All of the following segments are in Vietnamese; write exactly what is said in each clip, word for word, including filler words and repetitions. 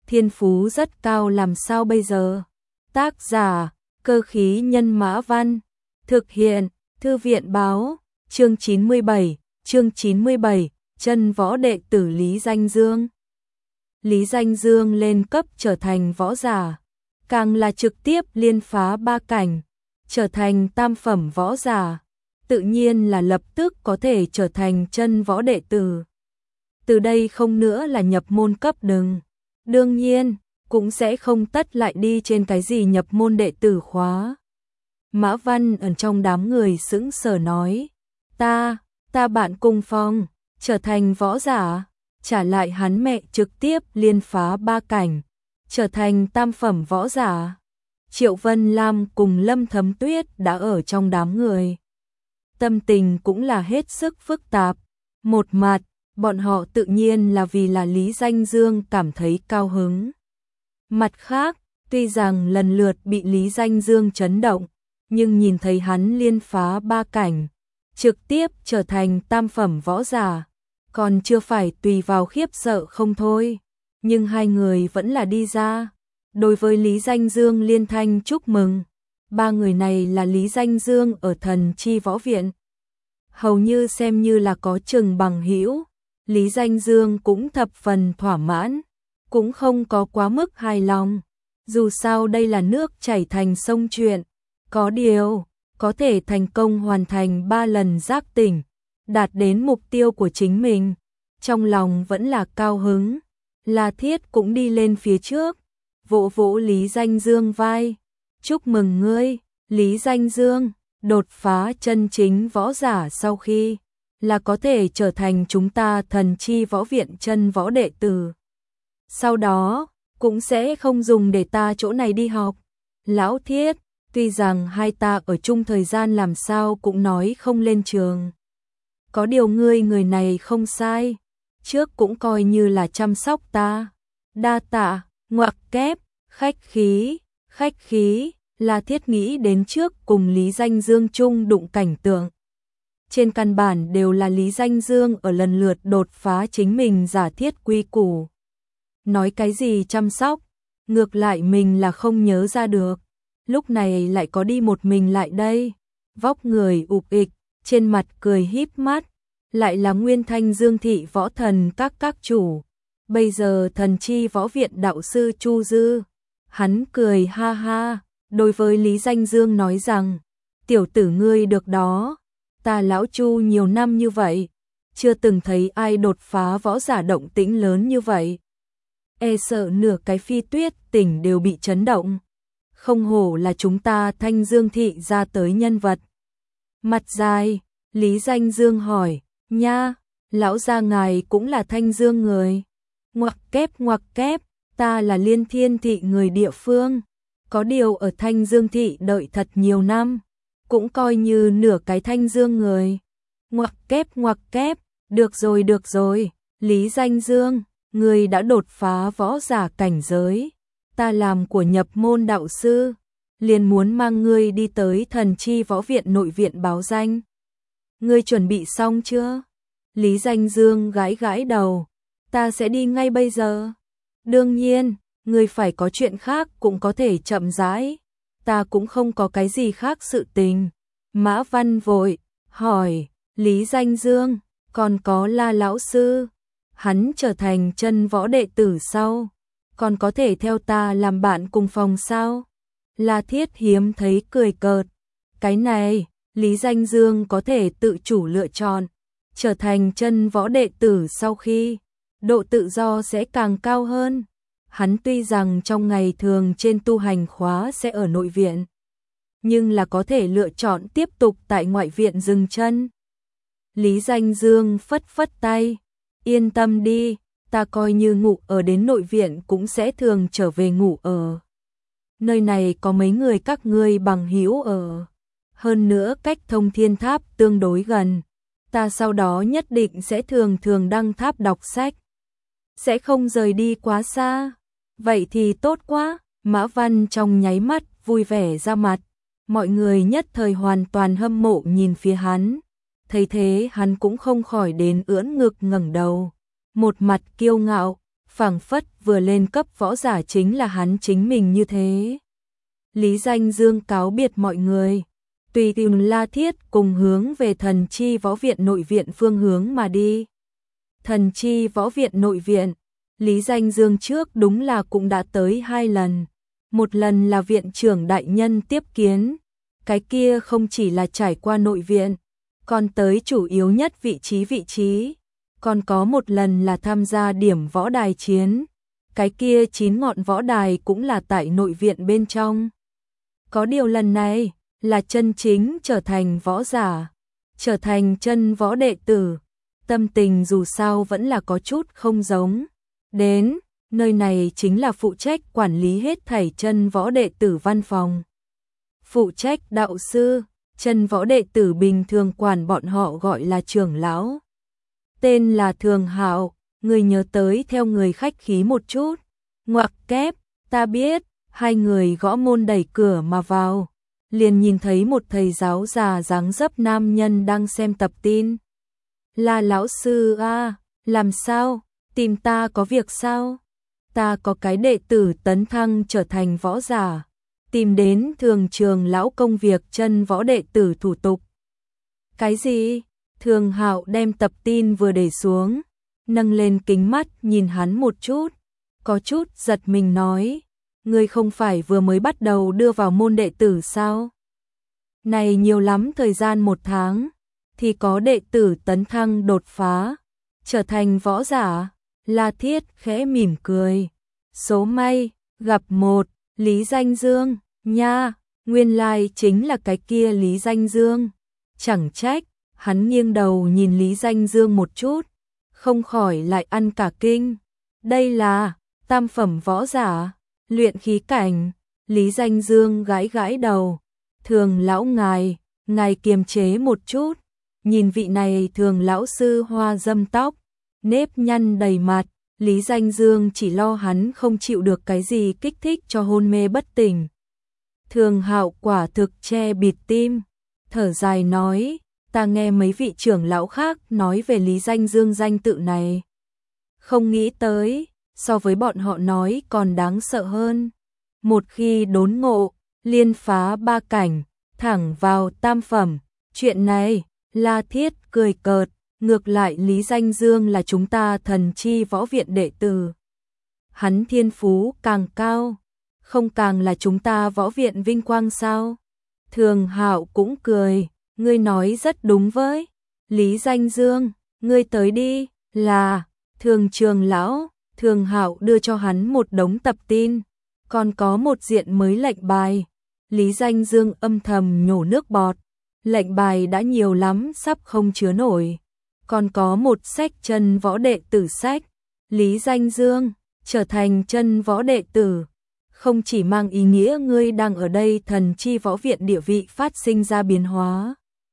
thiên phú rất cao làm sao bây giờ? Tác giả, Cơ khí nhân Mã Văn. Thực hiện, Thư viện báo, chương chín mươi bảy, chương chín mươi bảy, chân võ đệ tử Lý Danh Dương. Lý Danh Dương lên cấp trở thành võ giả, càng là trực tiếp liên phá ba cảnh, trở thành tam phẩm võ giả, tự nhiên là lập tức có thể trở thành chân võ đệ tử. Từ đây không nữa là nhập môn cấp đừng. Đương nhiên, cũng sẽ không tất lại đi trên cái gì nhập môn đệ tử khóa. Mã Văn ở trong đám người sững sờ nói, ta, ta bạn cùng phòng, trở thành võ giả, trả lại hắn mẹ trực tiếp liên phá ba cảnh, trở thành tam phẩm võ giả. Triệu Vân Lam cùng Lâm Thấm Tuyết đã ở trong đám người. Tâm tình cũng là hết sức phức tạp. Một mặt, bọn họ tự nhiên là vì là Lý Danh Dương cảm thấy cao hứng. Mặt khác, tuy rằng lần lượt bị Lý Danh Dương chấn động, nhưng nhìn thấy hắn liên phá ba cảnh, trực tiếp trở thành tam phẩm võ giả, còn chưa phải tùy vào khiếp sợ không thôi. Nhưng hai người vẫn là đi ra. Đối với Lý Danh Dương liên thanh chúc mừng. Ba người này là Lý Danh Dương ở Thần Chi Võ Viện. Hầu như xem như là có chừng bằng hữu. Lý Danh Dương cũng thập phần thỏa mãn, cũng không có quá mức hài lòng. Dù sao đây là nước chảy thành sông chuyện. Có điều, có thể thành công hoàn thành ba lần giác tỉnh, đạt đến mục tiêu của chính mình. Trong lòng vẫn là cao hứng. La Thiết cũng đi lên phía trước, vỗ vỗ Lý Danh Dương vai. Chúc mừng ngươi, Lý Danh Dương, đột phá chân chính võ giả sau khi là có thể trở thành chúng ta Thần Chi Võ Viện chân võ đệ tử. Sau đó, cũng sẽ không dùng để ta chỗ này đi học. Lão Thiết, tuy rằng hai ta ở chung thời gian làm sao cũng nói không lên trường. Có điều ngươi người này không sai, trước cũng coi như là chăm sóc ta. Đa tạ, ngoặc kép, khách khí, khách khí. La Thiết nghĩ đến trước cùng Lý Danh Dương chung đụng cảnh tượng. Trên căn bản đều là Lý Danh Dương ở lần lượt đột phá chính mình giả thiết quy củ. Nói cái gì chăm sóc, ngược lại mình là không nhớ ra được. Lúc này lại có đi một mình lại đây, vóc người ục ịch, trên mặt cười híp mắt, lại là Nguyên Thanh Dương thị võ thần các các chủ. Bây giờ Thần Chi Võ Viện đạo sư Chu Dư, hắn cười ha ha, đối với Lý Danh Dương nói rằng, tiểu tử ngươi được đó, ta lão Chu nhiều năm như vậy, chưa từng thấy ai đột phá võ giả động tĩnh lớn như vậy. E sợ nửa cái Phi Tuyết tỉnh đều bị chấn động. Không hổ là chúng ta Thanh Dương thị ra tới nhân vật. Mặt dài, Lý Danh Dương hỏi, nha, lão gia ngài cũng là Thanh Dương người. Ngoặc kép ngoặc kép, ta là Liên Thiên thị người địa phương. Có điều ở Thanh Dương thị đợi thật nhiều năm, cũng coi như nửa cái Thanh Dương người. Ngoặc kép ngoặc kép, được rồi được rồi, Lý Danh Dương, người đã đột phá võ giả cảnh giới. Ta làm của nhập môn đạo sư, liền muốn mang ngươi đi tới Thần Chi Võ Viện nội viện báo danh. Ngươi chuẩn bị xong chưa? Lý Danh Dương gãi gãi đầu, ta sẽ đi ngay bây giờ. Đương nhiên, ngươi phải có chuyện khác cũng có thể chậm rãi, ta cũng không có cái gì khác sự tình. Mã Văn vội hỏi, Lý Danh Dương, còn có La lão sư, hắn trở thành chân võ đệ tử sau, còn có thể theo ta làm bạn cùng phòng sao? La Thiết hiếm thấy cười cợt, cái này, Lý Danh Dương có thể tự chủ lựa chọn, trở thành chân võ đệ tử sau khi, độ tự do sẽ càng cao hơn. Hắn tuy rằng trong ngày thường trên tu hành khóa sẽ ở nội viện, nhưng là có thể lựa chọn tiếp tục tại ngoại viện dừng chân. Lý Danh Dương phất phất tay, yên tâm đi, ta coi như ngủ ở đến nội viện cũng sẽ thường trở về ngủ ở. Nơi này có mấy người các ngươi bằng hữu ở, hơn nữa cách Thông Thiên Tháp tương đối gần, ta sau đó nhất định sẽ thường thường đăng tháp đọc sách, sẽ không rời đi quá xa. Vậy thì tốt quá, Mã Văn trong nháy mắt vui vẻ ra mặt, mọi người nhất thời hoàn toàn hâm mộ nhìn phía hắn. Thấy thế hắn cũng không khỏi đến ưỡn ngực ngẩng đầu, một mặt kiêu ngạo, phảng phất vừa lên cấp võ giả chính là hắn chính mình như thế. Lý Danh Dương cáo biệt mọi người, tùy tìm La Thiết cùng hướng về Thần Chi Võ Viện nội viện phương hướng mà đi. Thần Chi Võ Viện nội viện, Lý Danh Dương trước đúng là cũng đã tới hai lần. Một lần là viện trưởng đại nhân tiếp kiến, cái kia không chỉ là trải qua nội viện, còn tới chủ yếu nhất vị trí vị trí. Còn có một lần là tham gia điểm võ đài chiến, cái kia chín ngọn võ đài cũng là tại nội viện bên trong. Có điều lần này là chân chính trở thành võ giả, trở thành chân võ đệ tử, tâm tình dù sao vẫn là có chút không giống. Đến, nơi này chính là phụ trách quản lý hết thảy chân võ đệ tử văn phòng. Phụ trách đạo sư, chân võ đệ tử bình thường quản bọn họ gọi là trưởng lão. Tên là Thường Hạo, người nhớ tới theo người khách khí một chút. Ngoặc kép, ta biết, hai người gõ môn đẩy cửa mà vào. Liền nhìn thấy một thầy giáo già dáng dấp nam nhân đang xem tập tin. Là lão sư a, làm sao, tìm ta có việc sao? Ta có cái đệ tử tấn thăng trở thành võ giả, tìm đến Thường trường lão công việc chân võ đệ tử thủ tục. Cái gì? Thường Hạo đem tập tin vừa để xuống, nâng lên kính mắt nhìn hắn một chút, có chút giật mình nói, ngươi không phải vừa mới bắt đầu đưa vào môn đệ tử sao? Này nhiều lắm thời gian một tháng, thì có đệ tử tấn thăng đột phá, trở thành võ giả. La Thiết khẽ mỉm cười, số may, gặp một, Lý Danh Dương, nha, nguyên lai chính là cái kia Lý Danh Dương, chẳng trách. Hắn nghiêng đầu nhìn Lý Danh Dương một chút, không khỏi lại ăn cả kinh. Đây là tam phẩm võ giả, luyện khí cảnh. Lý Danh Dương gãi gãi đầu. Thường lão ngài, ngài kiềm chế một chút. Nhìn vị này Thường lão sư hoa dâm tóc, nếp nhăn đầy mặt. Lý Danh Dương chỉ lo hắn không chịu được cái gì kích thích cho hôn mê bất tỉnh. Thường Hạo quả thực che bịt tim, thở dài nói, ta nghe mấy vị trưởng lão khác nói về Lý Danh Dương danh tự này. Không nghĩ tới, so với bọn họ nói còn đáng sợ hơn. Một khi đốn ngộ, liên phá ba cảnh, thẳng vào tam phẩm. Chuyện này, La Thiết cười cợt, ngược lại Lý Danh Dương là chúng ta Thần Chi Võ Viện đệ tử. Hắn thiên phú càng cao, không càng là chúng ta võ viện vinh quang sao? Thường Hạo cũng cười. Ngươi nói rất đúng với. Lý Danh Dương, ngươi tới đi. Là, Thường trường lão. Thường Hạo đưa cho hắn một đống tập tin, còn có một diện mới lệnh bài. Lý Danh Dương âm thầm nhổ nước bọt. Lệnh bài đã nhiều lắm, sắp không chứa nổi. Còn có một sách chân võ đệ tử sách. Lý Danh Dương, trở thành chân võ đệ tử, không chỉ mang ý nghĩa ngươi đang ở đây Thần Chi Võ Viện địa vị phát sinh ra biến hóa,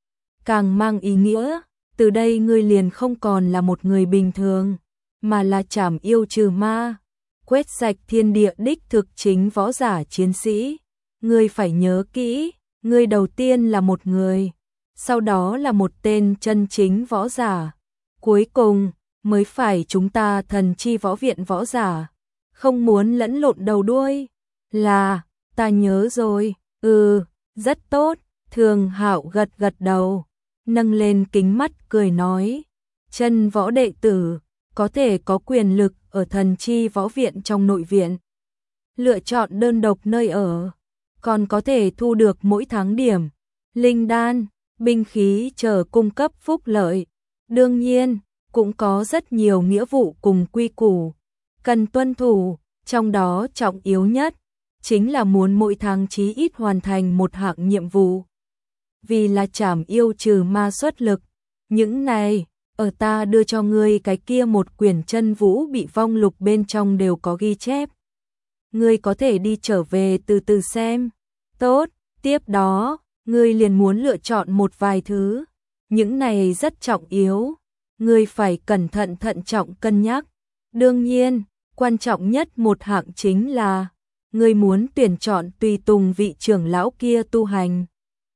càng mang ý nghĩa, từ đây ngươi liền không còn là một người bình thường, mà là trảm yêu trừ ma, quét sạch thiên địa đích thực chính võ giả chiến sĩ. Ngươi phải nhớ kỹ, ngươi đầu tiên là một người, sau đó là một tên chân chính võ giả, cuối cùng mới phải chúng ta Thần Chi Võ Viện võ giả. Không muốn lẫn lộn đầu đuôi. Là, ta nhớ rồi. Ừ, rất tốt. Thường Hạo gật gật đầu, nâng lên kính mắt cười nói, chân võ đệ tử có thể có quyền lực ở Thần Chi Võ Viện trong nội viện, lựa chọn đơn độc nơi ở, còn có thể thu được mỗi tháng điểm, linh đan, binh khí chờ cung cấp phúc lợi. Đương nhiên, cũng có rất nhiều nghĩa vụ cùng quy củ cần tuân thủ, trong đó trọng yếu nhất chính là muốn mỗi tháng chí ít hoàn thành một hạng nhiệm vụ. Vì là trảm yêu trừ ma xuất lực, những này, ở ta đưa cho ngươi cái kia một quyển chân vũ bị vong lục bên trong đều có ghi chép. Ngươi có thể đi trở về từ từ xem. Tốt, tiếp đó, ngươi liền muốn lựa chọn một vài thứ. Những này rất trọng yếu, ngươi phải cẩn thận thận trọng cân nhắc. Đương nhiên, quan trọng nhất một hạng chính là ngươi muốn tuyển chọn tùy tùng vị trưởng lão kia tu hành.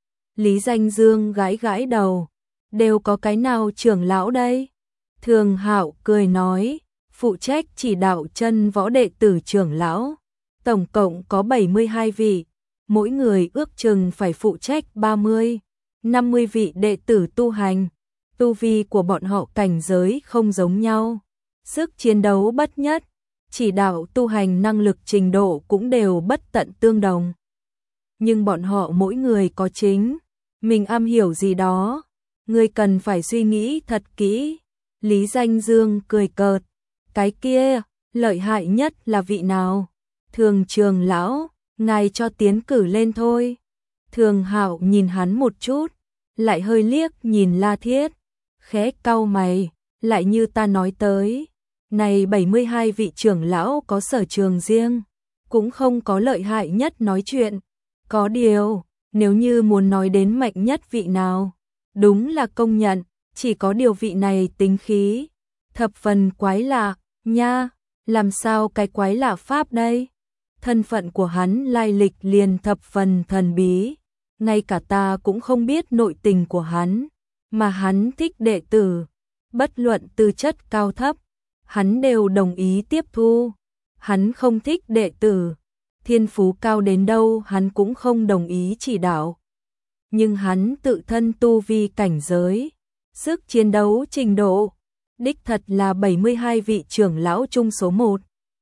Lý Danh Dương gãi gãi đầu, đều có cái nào trưởng lão đây? Thường Hạo cười nói, phụ trách chỉ đạo chân võ đệ tử trưởng lão. Tổng cộng có bảy mươi hai vị, mỗi người ước chừng phải phụ trách ba mươi, năm mươi vị đệ tử tu hành. Tu vi của bọn họ cảnh giới không giống nhau, sức chiến đấu bất nhất, chỉ đạo tu hành năng lực trình độ cũng đều bất tận tương đồng. Nhưng bọn họ mỗi người có chính mình am hiểu gì đó, ngươi cần phải suy nghĩ thật kỹ. Lý Danh Dương cười cợt, cái kia, lợi hại nhất là vị nào? Thường Trường lão, ngài cho tiến cử lên thôi. Thường Hạo nhìn hắn một chút, lại hơi liếc nhìn La Thiết, khẽ cau mày, lại như ta nói tới, này bảy mươi hai vị trưởng lão có sở trường riêng, cũng không có lợi hại nhất nói chuyện. Có điều, nếu như muốn nói đến mạnh nhất vị nào, đúng là công nhận, chỉ có điều vị này tính khí thập phần quái lạ, nha, làm sao cái quái lạ pháp đây? Thân phận của hắn lai lịch liền thập phần thần bí, ngay cả ta cũng không biết nội tình của hắn, mà hắn thích đệ tử, bất luận tư chất cao thấp, hắn đều đồng ý tiếp thu. Hắn không thích đệ tử, thiên phú cao đến đâu hắn cũng không đồng ý chỉ đạo. Nhưng hắn tự thân tu vi cảnh giới, sức chiến đấu trình độ, đích thật là bảy mươi hai vị trưởng lão chung số một.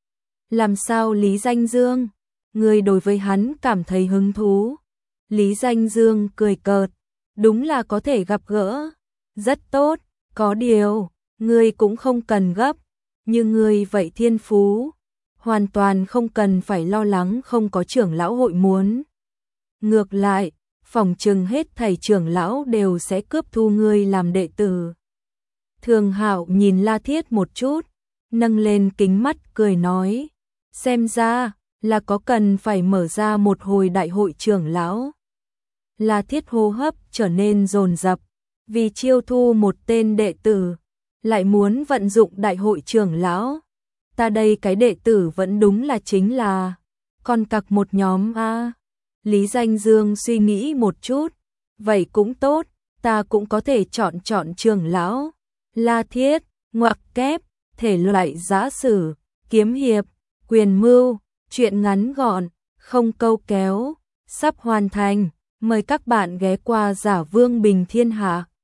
Làm sao Lý Danh Dương, người đối với hắn cảm thấy hứng thú? Lý Danh Dương cười cợt, đúng là có thể gặp gỡ, rất tốt, có điều, ngươi cũng không cần gấp, như ngươi vậy thiên phú, hoàn toàn không cần phải lo lắng không có trưởng lão hội muốn. Ngược lại, phỏng chừng hết thầy trưởng lão đều sẽ cướp thu ngươi làm đệ tử. Thường Hạo nhìn La Thiết một chút, nâng lên kính mắt cười nói, xem ra là có cần phải mở ra một hồi đại hội trưởng lão. La Thiết hô hấp trở nên dồn dập, vì chiêu thu một tên đệ tử, lại muốn vận dụng đại hội trưởng lão. Ta đây cái đệ tử vẫn đúng là chính là con cặc một nhóm a. Lý Danh Dương suy nghĩ một chút, vậy cũng tốt, ta cũng có thể chọn chọn trưởng lão. La Thiết, ngoặc kép, thể loại giã sử, kiếm hiệp, quyền mưu, truyện ngắn gọn, không câu kéo, sắp hoàn thành, mời các bạn ghé qua Giả Vương Bình Thiên Hạ.